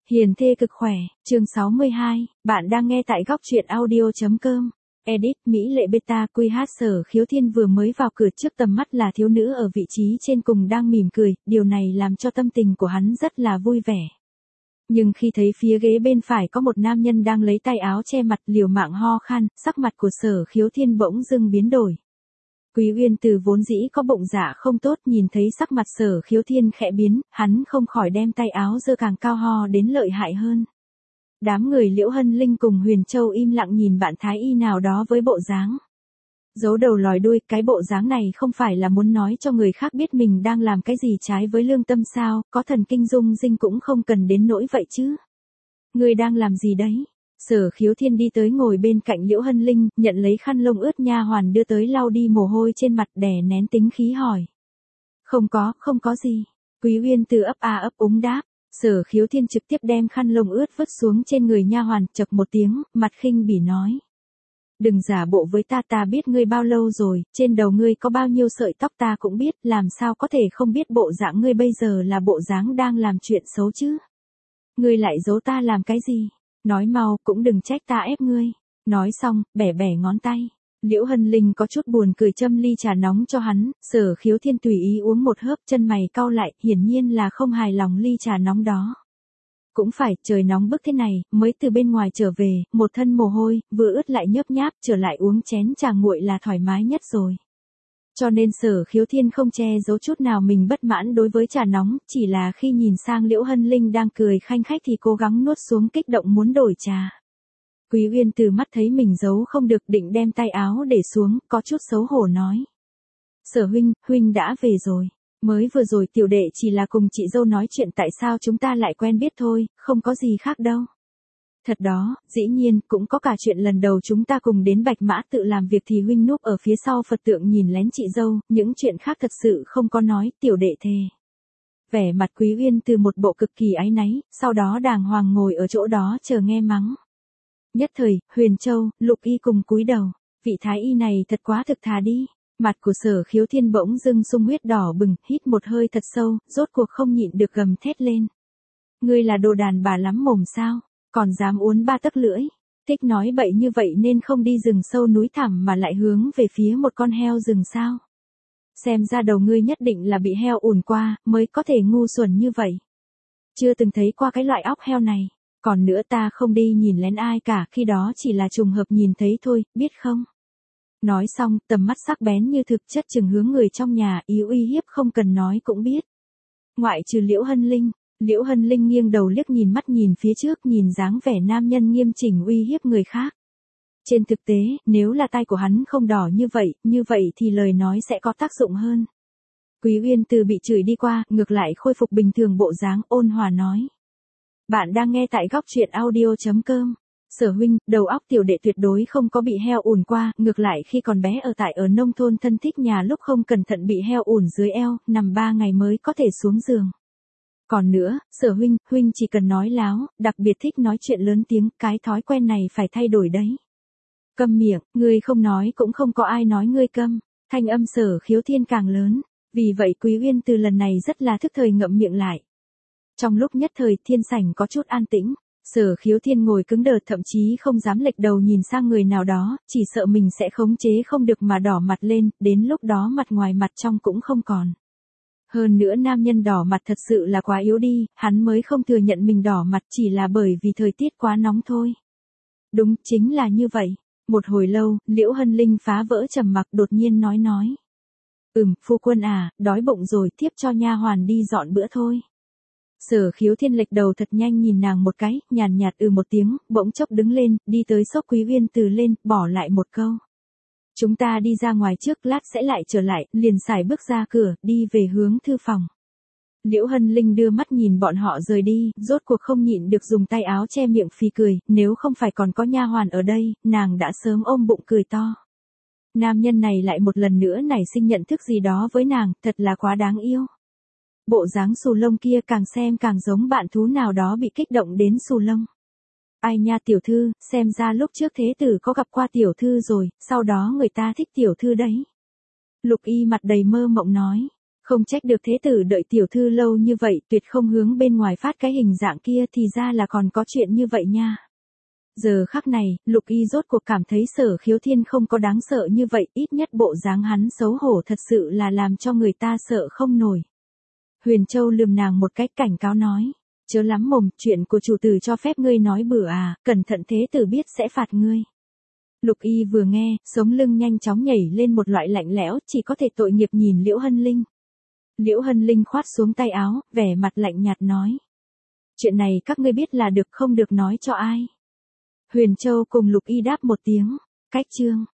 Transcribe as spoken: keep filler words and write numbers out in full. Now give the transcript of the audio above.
Hiền thê cực khỏe, chương sáu mươi hai, bạn đang nghe tại góc truyện audio.com. Edit, Mỹ Lệ Beta quy hát Sở Khiếu Thiên vừa mới vào cửa, trước tầm mắt là thiếu nữ ở vị trí trên cùng đang mỉm cười, điều này làm cho tâm tình của hắn rất là vui vẻ. Nhưng khi thấy phía ghế bên phải có một nam nhân đang lấy tay áo che mặt liều mạng ho khan, sắc mặt của Sở Khiếu Thiên bỗng dưng biến đổi. Quý Uyên Từ vốn dĩ có bụng dạ không tốt, nhìn thấy sắc mặt Sở Khiếu Thiên khẽ biến, hắn không khỏi đem tay áo giơ càng cao ho đến lợi hại hơn. Đám người Liễu Hân Linh cùng Huyền Châu im lặng nhìn bạn thái y nào đó với bộ dáng giấu đầu lòi đuôi, cái bộ dáng này không phải là muốn nói cho người khác biết mình đang làm cái gì trái với lương tâm sao, có thần kinh dung dinh cũng không cần đến nỗi vậy chứ. Người đang làm gì đấy? Sở Khiếu Thiên đi tới ngồi bên cạnh Liễu Hân Linh, nhận lấy khăn lông ướt nha hoàn đưa tới lau đi mồ hôi trên mặt, đè nén tính khí hỏi. Không có, không có gì. Quý Uyên Từ ấp a ấp úng đáp. Sở Khiếu Thiên trực tiếp đem khăn lông ướt vứt xuống trên người nha hoàn, chậc một tiếng, mặt khinh bỉ nói. Đừng giả bộ với ta, ta biết ngươi bao lâu rồi, trên đầu ngươi có bao nhiêu sợi tóc ta cũng biết, làm sao có thể không biết bộ dạng ngươi bây giờ là bộ dáng đang làm chuyện xấu chứ. Ngươi lại giấu ta làm cái gì? Nói mau, cũng đừng trách ta ép ngươi. Nói xong, bẻ bẻ ngón tay. Liễu Hân Linh có chút buồn cười châm ly trà nóng cho hắn, Sở Khiếu Thiên tùy ý uống một hớp, chân mày cau lại, hiển nhiên là không hài lòng ly trà nóng đó. Cũng phải, trời nóng bức thế này, mới từ bên ngoài trở về, một thân mồ hôi, vừa ướt lại nhớp nháp, trở lại uống chén trà nguội là thoải mái nhất rồi. Cho nên Sở Khiếu Thiên không che giấu chút nào mình bất mãn đối với trà nóng, chỉ là khi nhìn sang Liễu Hân Linh đang cười khanh khách thì cố gắng nuốt xuống kích động muốn đổi trà. Quý Uyên Từ mắt thấy mình giấu không được, định đem tay áo để xuống, có chút xấu hổ nói. Sở huynh, huynh đã về rồi. Mới vừa rồi tiểu đệ chỉ là cùng chị dâu nói chuyện tại sao chúng ta lại quen biết thôi, không có gì khác đâu. Thật đó, dĩ nhiên, cũng có cả chuyện lần đầu chúng ta cùng đến Bạch Mã tự làm việc thì huynh núp ở phía sau Phật tượng nhìn lén chị dâu, những chuyện khác thật sự không có nói, tiểu đệ thề. Vẻ mặt Quý Uyên Từ một bộ cực kỳ áy náy, sau đó đàng hoàng ngồi ở chỗ đó chờ nghe mắng. Nhất thời, Huyền Châu, Lục Y cùng cúi đầu, vị thái y này thật quá thực thà đi. Mặt của Sở Khiếu Thiên bỗng dưng sung huyết đỏ bừng, hít một hơi thật sâu, rốt cuộc không nhịn được gầm thét lên. Ngươi là đồ đàn bà lắm mồm sao, còn dám uốn ba tấc lưỡi, thích nói bậy như vậy nên không đi rừng sâu núi thẳm mà lại hướng về phía một con heo rừng sao. Xem ra đầu ngươi nhất định là bị heo ủn qua, mới có thể ngu xuẩn như vậy. Chưa từng thấy qua cái loại óc heo này, còn nữa ta không đi nhìn lén ai cả, khi đó chỉ là trùng hợp nhìn thấy thôi, biết không? Nói xong, tầm mắt sắc bén như thực chất chừng hướng người trong nhà, ý uy hiếp không cần nói cũng biết. Ngoại trừ Liễu Hân Linh, Liễu Hân Linh nghiêng đầu liếc nhìn mắt nhìn phía trước, nhìn dáng vẻ nam nhân nghiêm chỉnh uy hiếp người khác. Trên thực tế, nếu là tay của hắn không đỏ như vậy, như vậy thì lời nói sẽ có tác dụng hơn. Quý Uyên Từ bị chửi đi qua, ngược lại khôi phục bình thường bộ dáng, ôn hòa nói. Bạn đang nghe tại góc truyện audio.com. Sở huynh, đầu óc tiểu đệ tuyệt đối không có bị heo ủn qua, ngược lại khi còn bé ở tại ở nông thôn thân thích nhà lúc không cẩn thận bị heo ủn dưới eo, nằm ba ngày mới có thể xuống giường. Còn nữa, Sở huynh, huynh chỉ cần nói láo, đặc biệt thích nói chuyện lớn tiếng, cái thói quen này phải thay đổi đấy. Câm miệng, ngươi không nói cũng không có ai nói ngươi câm, thanh âm Sở Khiếu Thiên càng lớn, vì vậy Quý Uyên Từ lần này rất là thức thời ngậm miệng lại. Trong lúc nhất thời thiên sảnh có chút an tĩnh. Sở Khiếu Thiên ngồi cứng đờ, thậm chí không dám lệch đầu nhìn sang người nào đó, chỉ sợ mình sẽ khống chế không được mà đỏ mặt lên, đến lúc đó mặt ngoài mặt trong cũng không còn. Hơn nữa nam nhân đỏ mặt thật sự là quá yếu đi, hắn mới không thừa nhận mình đỏ mặt chỉ là bởi vì thời tiết quá nóng thôi. Đúng, chính là như vậy. Một hồi lâu, Liễu Hân Linh phá vỡ trầm mặc đột nhiên nói nói. Ừm, phu quân à, đói bụng rồi, tiếp cho nha hoàn đi dọn bữa thôi. Sở Khiếu Thiên lệch đầu thật nhanh nhìn nàng một cái, nhàn nhạt ừ một tiếng, bỗng chốc đứng lên, đi tới xốc Quý Uyên Từ lên, bỏ lại một câu. Chúng ta đi ra ngoài trước, lát sẽ lại trở lại, liền sải bước ra cửa, đi về hướng thư phòng. Liễu Hân Linh đưa mắt nhìn bọn họ rời đi, rốt cuộc không nhịn được dùng tay áo che miệng phì cười, nếu không phải còn có nha hoàn ở đây, nàng đã sớm ôm bụng cười to. Nam nhân này lại một lần nữa nảy sinh nhận thức gì đó với nàng, thật là quá đáng yêu. Bộ dáng xù lông kia càng xem càng giống bạn thú nào đó bị kích động đến xù lông. Ai nha tiểu thư, xem ra lúc trước thế tử có gặp qua tiểu thư rồi, sau đó người ta thích tiểu thư đấy. Lục Y mặt đầy mơ mộng nói. Không trách được thế tử đợi tiểu thư lâu như vậy tuyệt không hướng bên ngoài phát cái hình dạng kia thì ra là còn có chuyện như vậy nha. Giờ khắc này, Lục Y rốt cuộc cảm thấy Sở Khiếu Thiên không có đáng sợ như vậy, ít nhất bộ dáng hắn xấu hổ thật sự là làm cho người ta sợ không nổi. Huyền Châu lườm nàng một cách cảnh cáo nói, chớ lắm mồm, chuyện của chủ tử cho phép ngươi nói bừa à, cẩn thận thế tử biết sẽ phạt ngươi. Lục Y vừa nghe, sống lưng nhanh chóng nhảy lên một loại lạnh lẽo, chỉ có thể tội nghiệp nhìn Liễu Hân Linh. Liễu Hân Linh khoát xuống tay áo, vẻ mặt lạnh nhạt nói. Chuyện này các ngươi biết là được, không được nói cho ai. Huyền Châu cùng Lục Y đáp một tiếng, cách chương.